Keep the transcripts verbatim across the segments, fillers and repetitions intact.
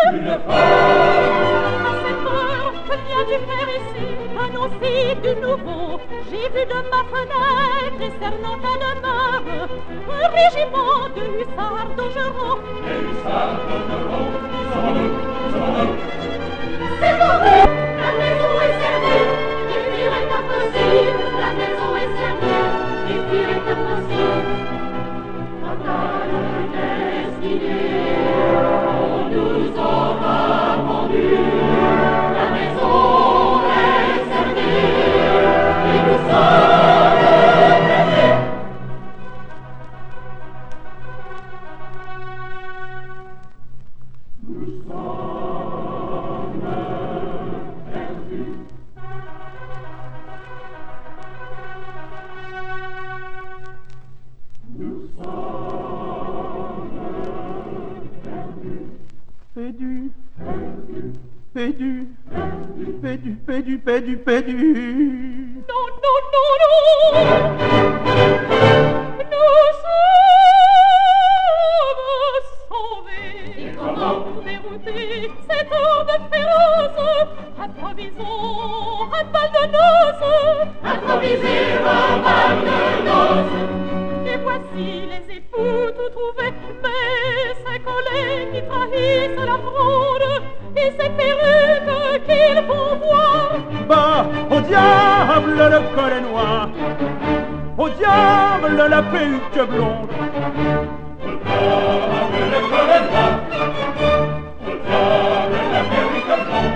une femme. À cette heure, que viens-tu faire ici? Annoncer du nouveau. J'ai vu de ma fenêtre, décernant ta demeure, un régiment de hussards d'Augeron. Les hussards d'Augeron, sont nous, sont nous. C'est pour eux, la maison est servie, et fuir est impossible. La maison est servie, et fuir est impossible. Fatale destinée, on nous aura rendus. La maison est servie, et nous sommes perdus. Nous sommes perdus. Nous sommes perdus. Pédu, pédu, pédu, pédu, pédu, pédu. Non, non, non, non. Nous sommes sauvés. Et comment? Déroutés, cette horde féroce. Improvisons un bal de noces. Improviser un bal de noces. Et voici les époux tout trouvés. Mais ces collets qui trahissent la fronde. Et ces perruques qu'ils font voir. Bah, au diable le collet noir, au diable la perruque blonde. Au diable le collet noir, au diable la perruque blonde.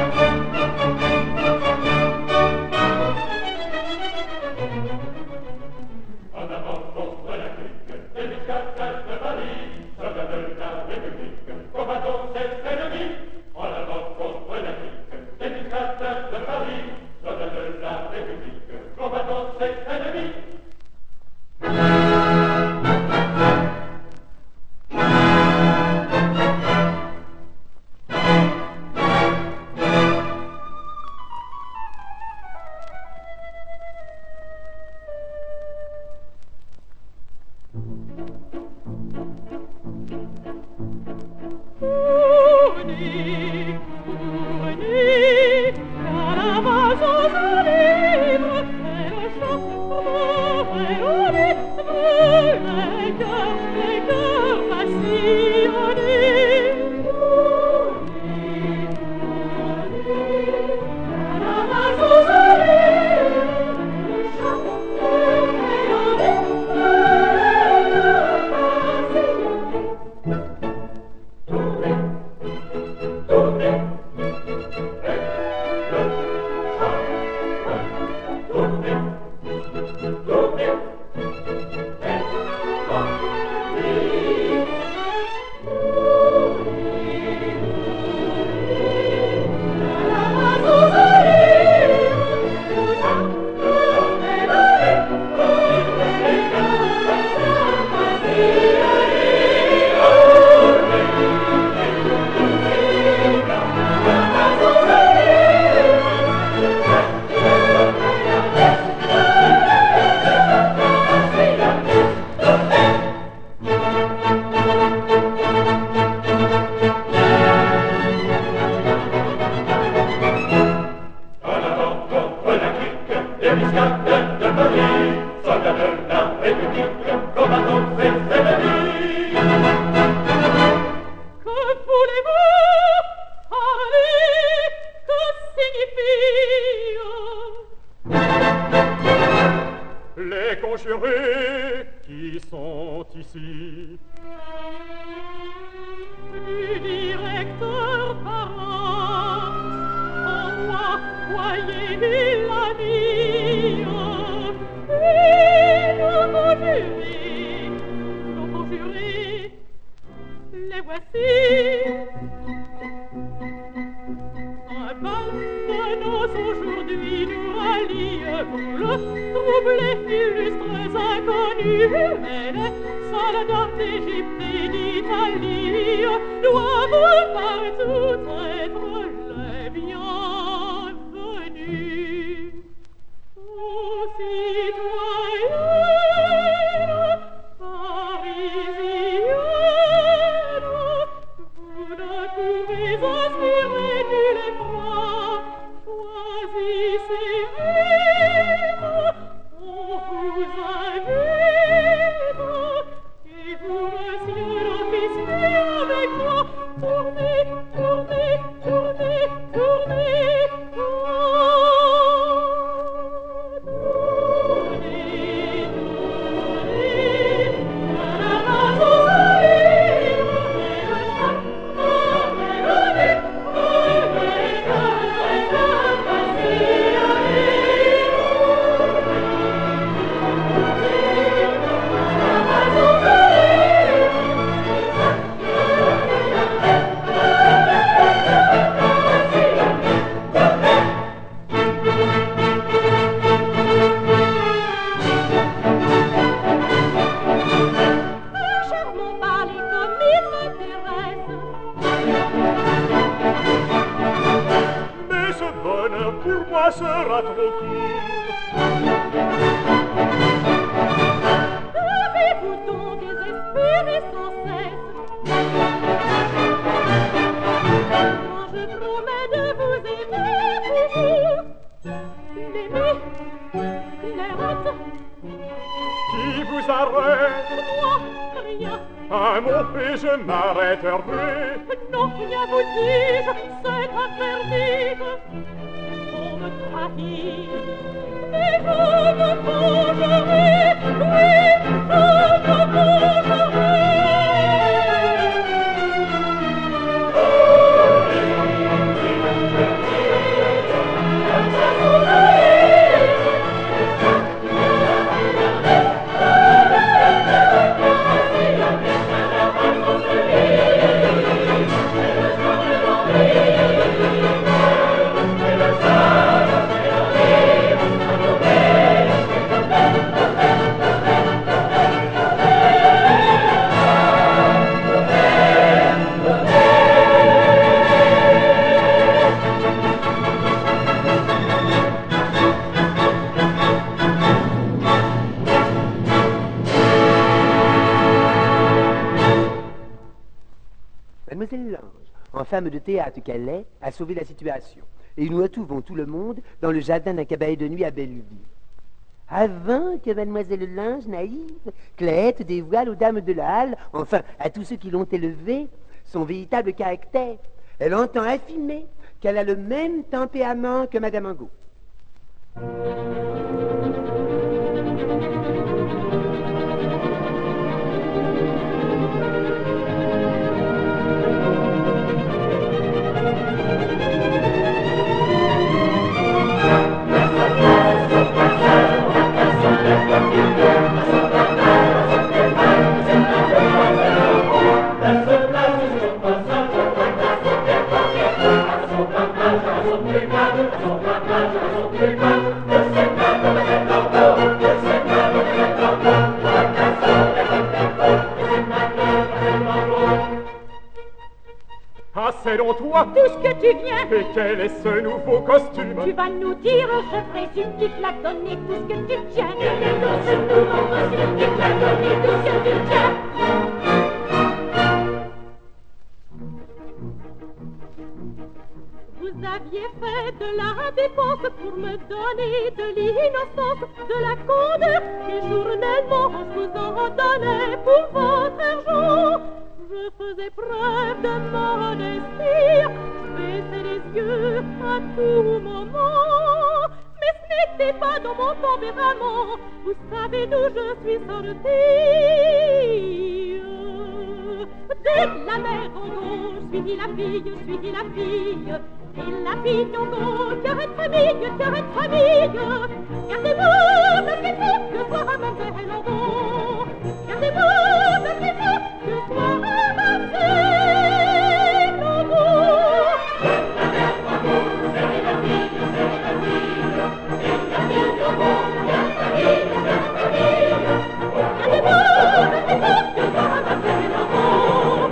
En avant contre la clique, des muscateurs de Paris, soldats de la République, combattons cet ennemi. En avant contre la clique, des muscateurs de Paris, soldats de la République, combattons cet ennemi. Tournez, tournez, caravane aux livres, et le chant rayonner, les cœurs, les cœurs passionnés. Tournez, tournez, caravane aux livres, le chant rayonner, les cœurs passionnés. Tournez, tournez, avec le chant. Tournez, tournez, et tournez. En avant contre la clique, des muscateurs de Paris, soldats de la République, combattons ces ennemis. Que voulez-vous? Parlez, que signifie? Les conjurés qui sont ici, Du directeur Parence, en moi, voyez l'ami. Et nos conjurés, nos conjurés, les voici. Un bal de noces aujourd'hui nous rallie pour le troubler illustres inconnus. Mais les soldats d'Égypte et d'Italie doivent partout être les bienvenus. Ô citoyennes parisiennes, vous ne pouvez Qui vous arrête? Moi, rien. Un mot et je m'arrêterai. Non, rien vous dis-je, c'est interdit. On me trahit, mais je me vengerai. Oui, je me vengerai. Mademoiselle Lange, en femme de théâtre qu'elle est, a sauvé la situation. Et nous retrouvons tout le monde dans le jardin d'un cabaret de nuit à Belleville. Avant que Mademoiselle Lange, naïve, Cléette dévoile aux dames de la halle, enfin à tous ceux qui l'ont élevée, son véritable caractère, elle entend affirmer qu'elle a le même tempérament que Madame Angot. Ah, selon toi, D'où ce que tu viens? et quel est ce nouveau costume? Tu vas nous dire, je présume, qui te l'a donné, tout ce que tu tiens. Quel est donc ce nouveau costume qui te l'a donné, tout ce que tu tiens? Vous aviez fait de la dépense pour me donner de l'innocence, de la candeur, et journellement je vous en donnais pour votre argent. Je faisais preuve de modestie, je baissais les yeux à tout moment, mais ce n'était pas dans mon tempérament. Vous savez d'où je suis sortie? De la mer en gauche, suivi la fille, suivi la fille, et la fille en gauche, carré de famille, carré de famille. Gardez-vous, parce qu'il faut que soit mademoiselle en gauche. Gardez-vous, parce qu'il faut que soit mademoiselle en gauche. De la mer en gauche, suivi la fille, suivi la fille, et la fille en gauche, carré de famille, carré de famille. Gardez-vous, parce qu'il faut que soit mademoiselle en gauche.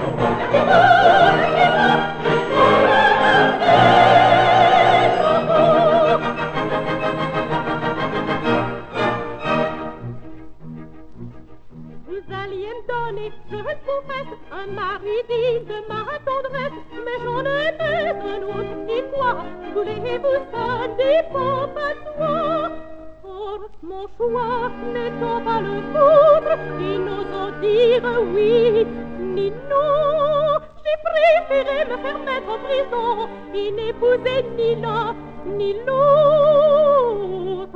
Vous alliez me donner, je le confesse, un mari digne de ma tendresse, mais j'en aimais un autre, et quoi? Voulez-vous, ça dépend pas de toi. Or, mon choix n'étant pas le vôtre, et n'osant dire oui ni non, j'ai préféré me faire mettre en prison et n'épouser ni l'un ni l'autre.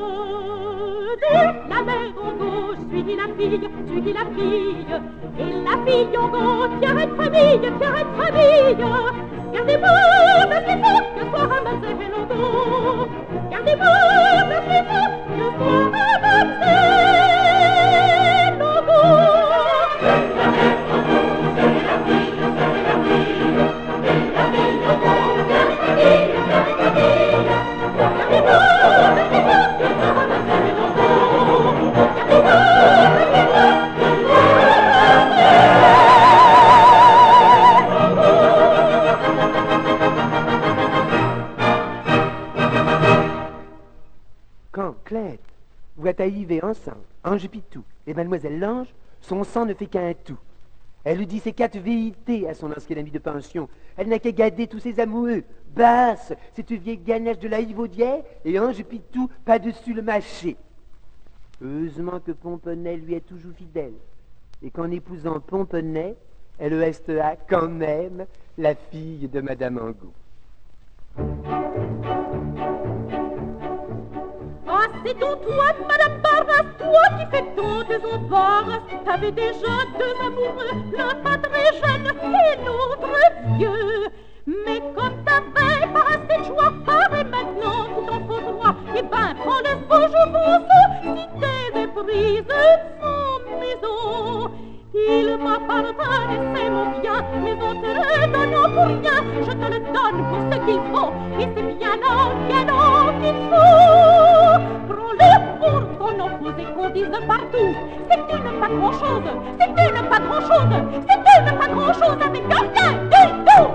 De la mère en gauche, suivi la fille, suivi la fille, et la fille en gauche, carré de famille, carré de famille. Gardez-vous, parce qu'il faut que soit mademoiselle en gauche. Gardez-vous, parce qu'il faut que soit mademoiselle en gauche. De la mère en gauche, suivi la fille, suivi la fille, et la fille en gauche, carré de famille, carré de famille. Gardez-vous, parce qu'il faut que soit mademoiselle en gauche. Gardez-vous, parce qu'il faut que soit mademoiselle en gauche. Quand Cléette voit arriver ensemble Ange Pitou et Mademoiselle Lange, son sang ne fait qu'un tout. Elle lui dit ses quatre vérités à son ancien ami de pension. Elle n'a qu'à garder tous ses amoureux. Basse, cette vieille ganache de la Yvaudière, et Ange Pitou pas-dessus le mâché. Heureusement que Pomponnet lui est toujours fidèle, et qu'en épousant Pomponnet, elle restera quand même la fille de Madame Angot. Ah, c'est donc toi, Madame Barras, toi qui fais tant de embarras. T'avais déjà deux amoureux, l'un pas très jeune et l'autre vieux. Mais comme t'avais pas assez de joie, pareil maintenant tout en faux droit. Eh ben, prends le beau jour si t'es éprise sans maison. Il m'appartient et c'est mon bien, mais on te le donne pour rien. Je te le donne pour ce qu'il faut, et c'est bien là, bien là qu'il faut. Prends-le pour ton opposé qu'on dise partout. C'est une pas grand-chose, c'est une pas grand-chose, c'est une pas grand-chose avec rien du tout.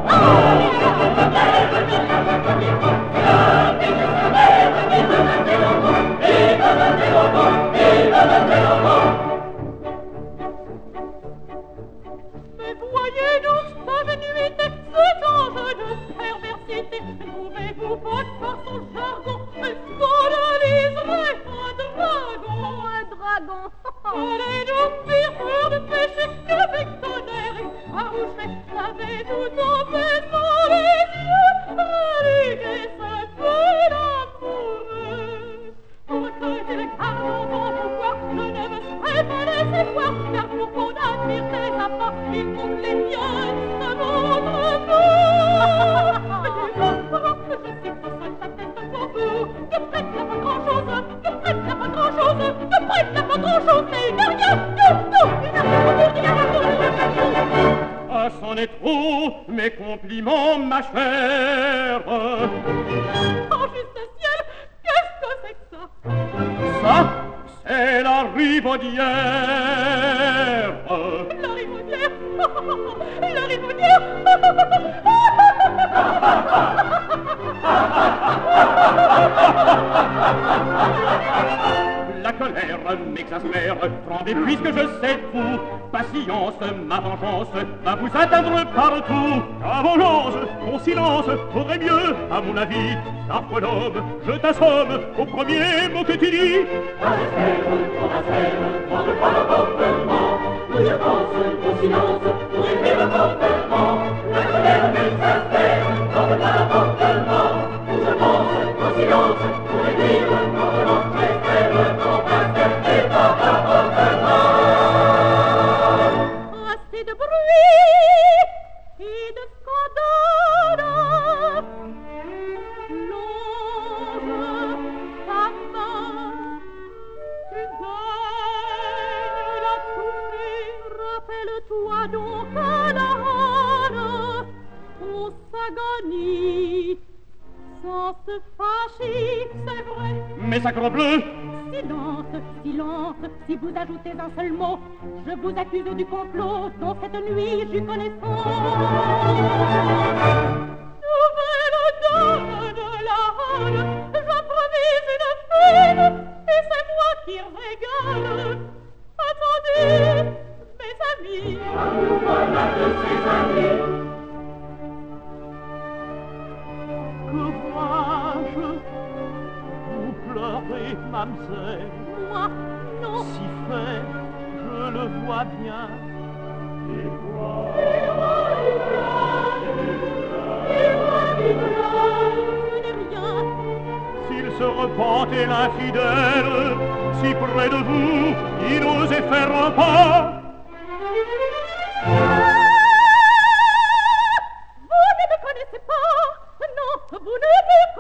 Mais voyez donc sa vénuité, cet ange de perversité. Pouvez-vous pas par son jargon scandaliserait un dragon? Un dragon. Allez donc pire peur de péché qu'avec tonnerre et faroucherie. L'avait tout en baissant les yeux, allumer sa peine amoureuse. Pour que tu le gardes en ton pouvoir, je ne me serais pas laissé voir, car pour qu'on admire tes apports, il faut que les miens se montrent beaux. Je sais pas seul sa tête pour vous, que prête n'a pas grand-chose, que prête n'a pas grand-chose, que prête n'a pas grand-chose, mais il n'a rien du tout, il n'a rien du tout. Ah, c'en est trop, mes compliments, ma chère. Oh, juste ciel, qu'est-ce que c'est que ça? Ça, c'est la rivaudière. La rivaudière. La rivaudière. La colère m'exaspère, tremblez puisque je sais tout. Patience, ma vengeance va vous atteindre partout. Ta vengeance, ton silence vaudrait mieux, à mon avis. Affreux l'homme, je t'assomme au premier mot que tu dis. Je pense au silence pour éviter le comportement. La colère m'exaspère, tremble pas l'avortement. Je pense au silence pour éviter le comportement. J'espère qu'on passe et pas d'avortement. Assez de bruit et de scandale. L'ange, ta main, tu gagnes la toucher. Rappelle-toi donc à la halle, on s'agonie sans se fâcher, c'est vrai. Mes sacres bleus, Silence, silence, si vous ajoutez un seul mot, je vous accuse du complot dont cette nuit j'eus connaissance. Nouvelle dame de la halle, j'improvise une fête, et c'est moi qui régale. Attendez, mes amis. Voilà de ses amis. Que vois-je? Vous pleurez, mamselle. Moi, non. Si fait, je le vois bien. Et moi, Je n'ai rien. S'il se repentait l'infidèle, si près de vous, il osait faire un pas. Vous ne me connaissez pas. Non, vous ne me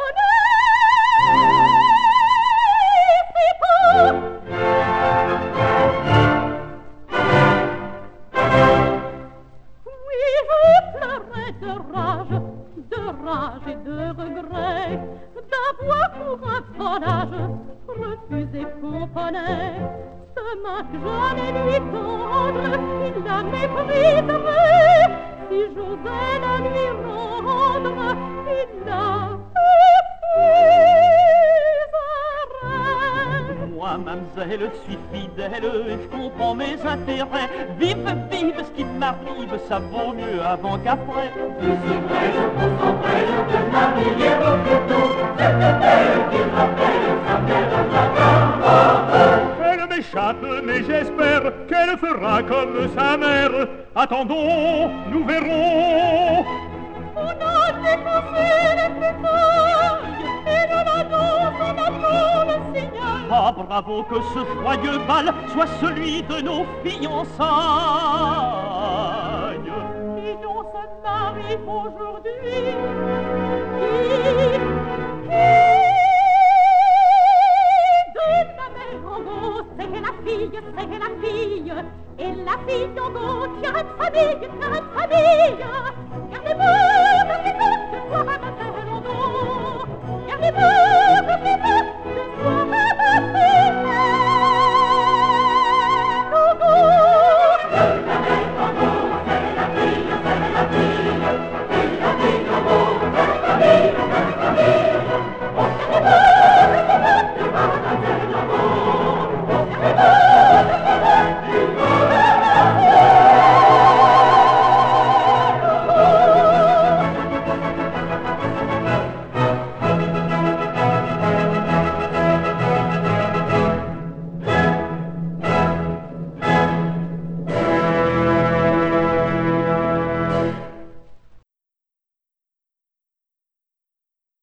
connaissez pas. Oui, je pleurais de rage, de rage et de regret, d'avoir pour un fanage refusé Pomponnet. Ce manque jeune et lui tendre, il la mépriserait. Si j'osais la lui rendre, il la mépriserait. Moi, mamselle, suis fidèle et je comprends mes intérêts. Vive, vive, ce qui m'arrive, ça vaut mieux avant qu'après. je suis prêt, je consentrais, je te marierai beaucoup tout. Cette belle qui rappelle sa belle madame. elle échappe, mais j'espère qu'elle fera comme sa mère. Attendons, nous verrons. On a défoncé les feuilles et de la danse on attend le signal. Ah, bravo que ce joyeux bal soit celui de nos fiançailles. Et l'on se marie aujourd'hui. Qui, qui de la mère en gros, c'est la fille, c'est la fille. Et la fille en gros, tient une famille, tient une famille. Gardez-vous, gardez-vous, que soit ma mère en gros. Gardez-vous, gardez-vous.